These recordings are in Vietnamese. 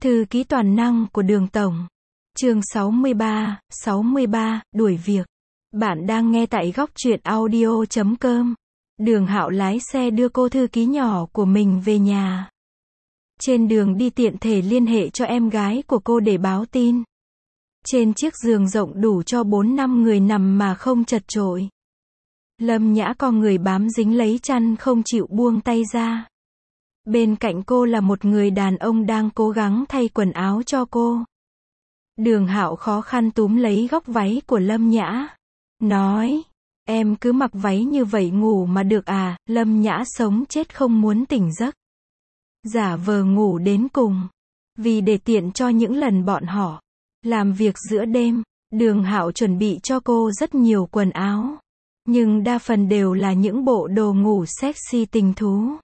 Thư ký toàn năng của Đường Tổng. Chương 63, đuổi việc. Bạn đang nghe tại góc truyện audio.com. Đường Hạo lái xe đưa cô thư ký nhỏ của mình về nhà. Trên đường đi tiện thể liên hệ cho em gái của cô để báo tin. Trên chiếc giường rộng đủ cho 4-5 người nằm mà không chật chội. Lâm Nhã co người bám dính lấy chăn không chịu buông tay ra. Bên cạnh cô là một người đàn ông đang cố gắng thay quần áo cho cô. Đường Hạo khó khăn túm lấy góc váy của Lâm Nhã. Nói, em cứ mặc váy như vậy ngủ mà được à? Lâm Nhã sống chết không muốn tỉnh giấc. Giả vờ ngủ đến cùng. Vì để tiện cho những lần bọn họ làm việc giữa đêm, Đường Hạo chuẩn bị cho cô rất nhiều quần áo. Nhưng đa phần đều là những bộ đồ ngủ sexy tình thú.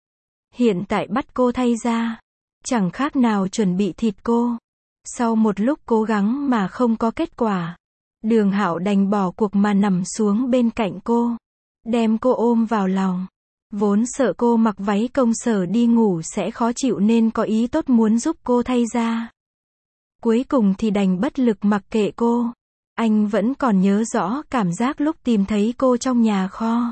Hiện tại bắt cô thay ra, chẳng khác nào chuẩn bị thịt cô. Sau một lúc cố gắng mà không có kết quả, Đường Hạo đành bỏ cuộc mà nằm xuống bên cạnh cô, đem cô ôm vào lòng. Vốn sợ cô mặc váy công sở đi ngủ sẽ khó chịu nên có ý tốt muốn giúp cô thay ra. Cuối cùng thì đành bất lực mặc kệ cô. Anh vẫn còn nhớ rõ cảm giác lúc tìm thấy cô trong nhà kho.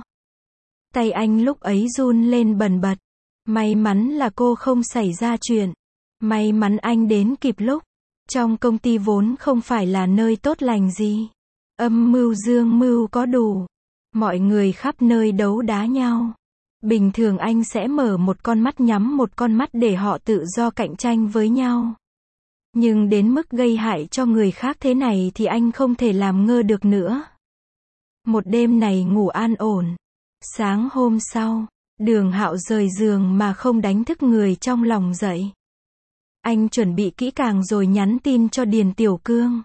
Tay anh lúc ấy run lên bần bật. May mắn là cô không xảy ra chuyện. May mắn anh đến kịp lúc. Trong công ty vốn không phải là nơi tốt lành gì. Âm mưu dương mưu có đủ. Mọi người khắp nơi đấu đá nhau. Bình thường anh sẽ mở một con mắt nhắm một con mắt để họ tự do cạnh tranh với nhau. Nhưng đến mức gây hại cho người khác thế này thì anh không thể làm ngơ được nữa. Một đêm này ngủ an ổn. Sáng hôm sau, Đường Hạo rời giường mà không đánh thức người trong lòng dậy. Anh chuẩn bị kỹ càng rồi nhắn tin cho Điền Tiểu Cương.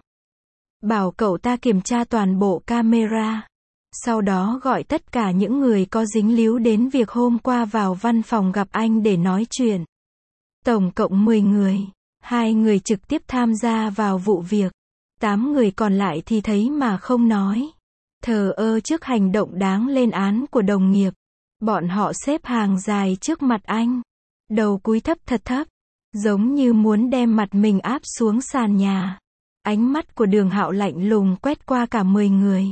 Bảo cậu ta kiểm tra toàn bộ camera. Sau đó gọi tất cả những người có dính líu đến việc hôm qua vào văn phòng gặp anh để nói chuyện. Tổng cộng 10 người. 2 người trực tiếp tham gia vào vụ việc. 8 người còn lại thì thấy mà không nói. Thờ ơ trước hành động đáng lên án của đồng nghiệp. Bọn họ xếp hàng dài trước mặt anh. Đầu cúi thấp thật thấp. Giống như muốn đem mặt mình áp xuống sàn nhà. Ánh mắt của Đường Hạo lạnh lùng quét qua cả 10 người.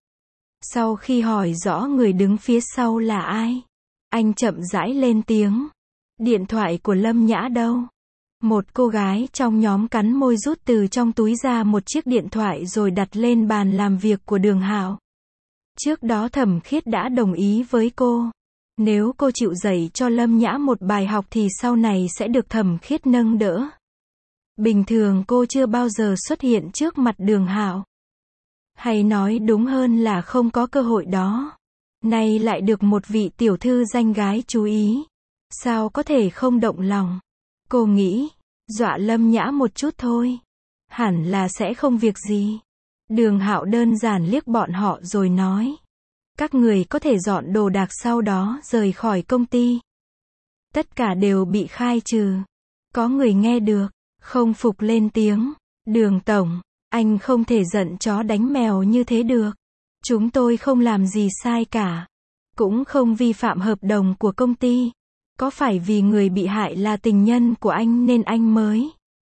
Sau khi hỏi rõ người đứng phía sau là ai, anh chậm rãi lên tiếng. Điện thoại của Lâm Nhã đâu? Một cô gái trong nhóm cắn môi rút từ trong túi ra một chiếc điện thoại rồi đặt lên bàn làm việc của Đường Hạo. Trước đó Thẩm Khiết đã đồng ý với cô. Nếu cô chịu dạy cho Lâm Nhã một bài học thì sau này sẽ được Thẩm Khiết nâng đỡ. Bình thường cô chưa bao giờ xuất hiện trước mặt Đường Hạo. Hay nói đúng hơn là không có cơ hội đó. Nay lại được một vị tiểu thư danh gái chú ý. Sao có thể không động lòng? Cô nghĩ, dọa Lâm Nhã một chút thôi. Hẳn là sẽ không việc gì. Đường Hạo đơn giản liếc bọn họ rồi nói. Các người có thể dọn đồ đạc sau đó rời khỏi công ty. Tất cả đều bị khai trừ. Có người nghe được, không phục lên tiếng. Đường Tổng, anh không thể giận chó đánh mèo như thế được. Chúng tôi không làm gì sai cả. Cũng không vi phạm hợp đồng của công ty. Có phải vì người bị hại là tình nhân của anh nên anh mới?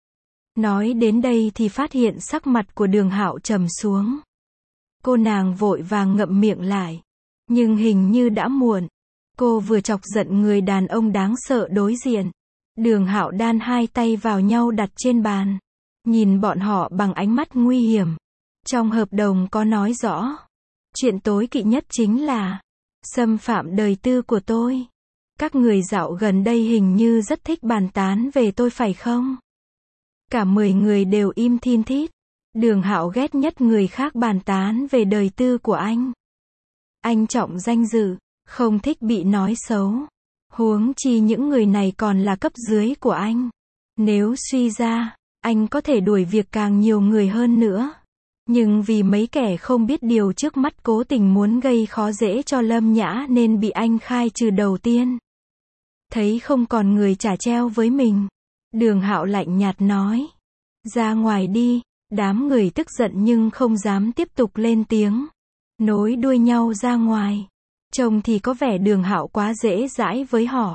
Nói đến đây thì phát hiện sắc mặt của Đường Hạo trầm xuống. Cô nàng vội vàng ngậm miệng lại. Nhưng hình như đã muộn. Cô vừa chọc giận người đàn ông đáng sợ đối diện. Đường Hạo đan hai tay vào nhau đặt trên bàn. Nhìn bọn họ bằng ánh mắt nguy hiểm. Trong hợp đồng có nói rõ. Chuyện tối kỵ nhất chính là xâm phạm đời tư của tôi. Các người dạo gần đây hình như rất thích bàn tán về tôi phải không? Cả 10 người đều im thin thít. Đường Hạo ghét nhất người khác bàn tán về đời tư của anh. Anh trọng danh dự, không thích bị nói xấu. Huống chi những người này còn là cấp dưới của anh. Nếu suy ra, anh có thể đuổi việc càng nhiều người hơn nữa. Nhưng vì mấy kẻ không biết điều trước mắt cố tình muốn gây khó dễ cho Lâm Nhã nên bị anh khai trừ đầu tiên. Thấy không còn người trả treo với mình, Đường Hạo lạnh nhạt nói. Ra ngoài đi. Đám người tức giận nhưng không dám tiếp tục lên tiếng. Nối đuôi nhau ra ngoài. Trông thì có vẻ Đường Hạo quá dễ dãi với họ.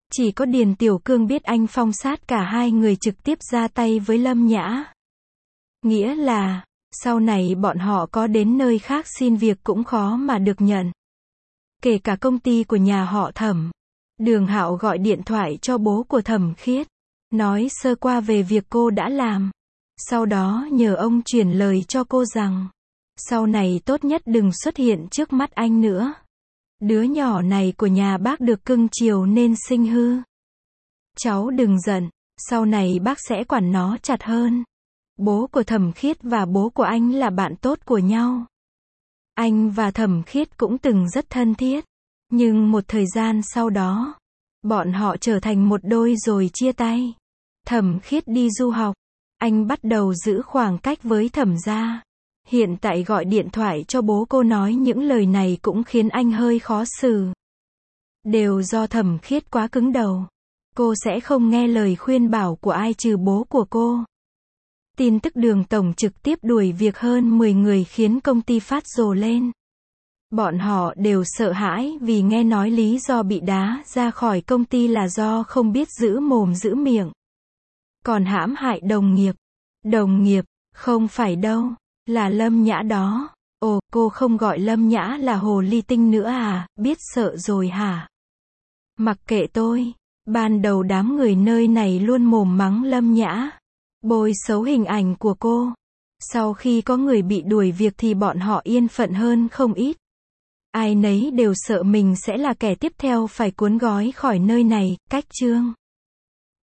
Chỉ có Điền Tiểu Cương biết anh Phong sát cả hai người trực tiếp ra tay với Lâm Nhã. Nghĩa là, sau này bọn họ có đến nơi khác xin việc cũng khó mà được nhận. Kể cả công ty của nhà họ Thẩm. Đường Hạo gọi điện thoại cho bố của Thẩm Khiết. Nói sơ qua về việc cô đã làm. Sau đó nhờ ông chuyển lời cho cô rằng, sau này tốt nhất đừng xuất hiện trước mắt anh nữa. Đứa nhỏ này của nhà bác được cưng chiều nên sinh hư. Cháu đừng giận, sau này bác sẽ quản nó chặt hơn. Bố của Thẩm Khiết và bố của anh là bạn tốt của nhau. Anh và Thẩm Khiết cũng từng rất thân thiết. Nhưng một thời gian sau đó, bọn họ trở thành một đôi rồi chia tay. Thẩm Khiết đi du học. Anh bắt đầu giữ khoảng cách với Thẩm gia. Hiện tại gọi điện thoại cho bố cô nói những lời này cũng khiến anh hơi khó xử. Đều do Thẩm Khiết quá cứng đầu. Cô sẽ không nghe lời khuyên bảo của ai trừ bố của cô. Tin tức Đường tổng trực tiếp đuổi việc hơn 10 người khiến công ty phát rồ lên. Bọn họ đều sợ hãi vì nghe nói lý do bị đá ra khỏi công ty là do không biết giữ mồm giữ miệng. Còn hãm hại đồng nghiệp. Đồng nghiệp, không phải đâu, là Lâm Nhã đó. Ồ, cô không gọi Lâm Nhã là hồ ly tinh nữa à, biết sợ rồi hả? Mặc kệ tôi, ban đầu đám người nơi này luôn mồm mắng Lâm Nhã, bôi xấu hình ảnh của cô. Sau khi có người bị đuổi việc thì bọn họ yên phận hơn không ít. Ai nấy đều sợ mình sẽ là kẻ tiếp theo phải cuốn gói khỏi nơi này, cách chương.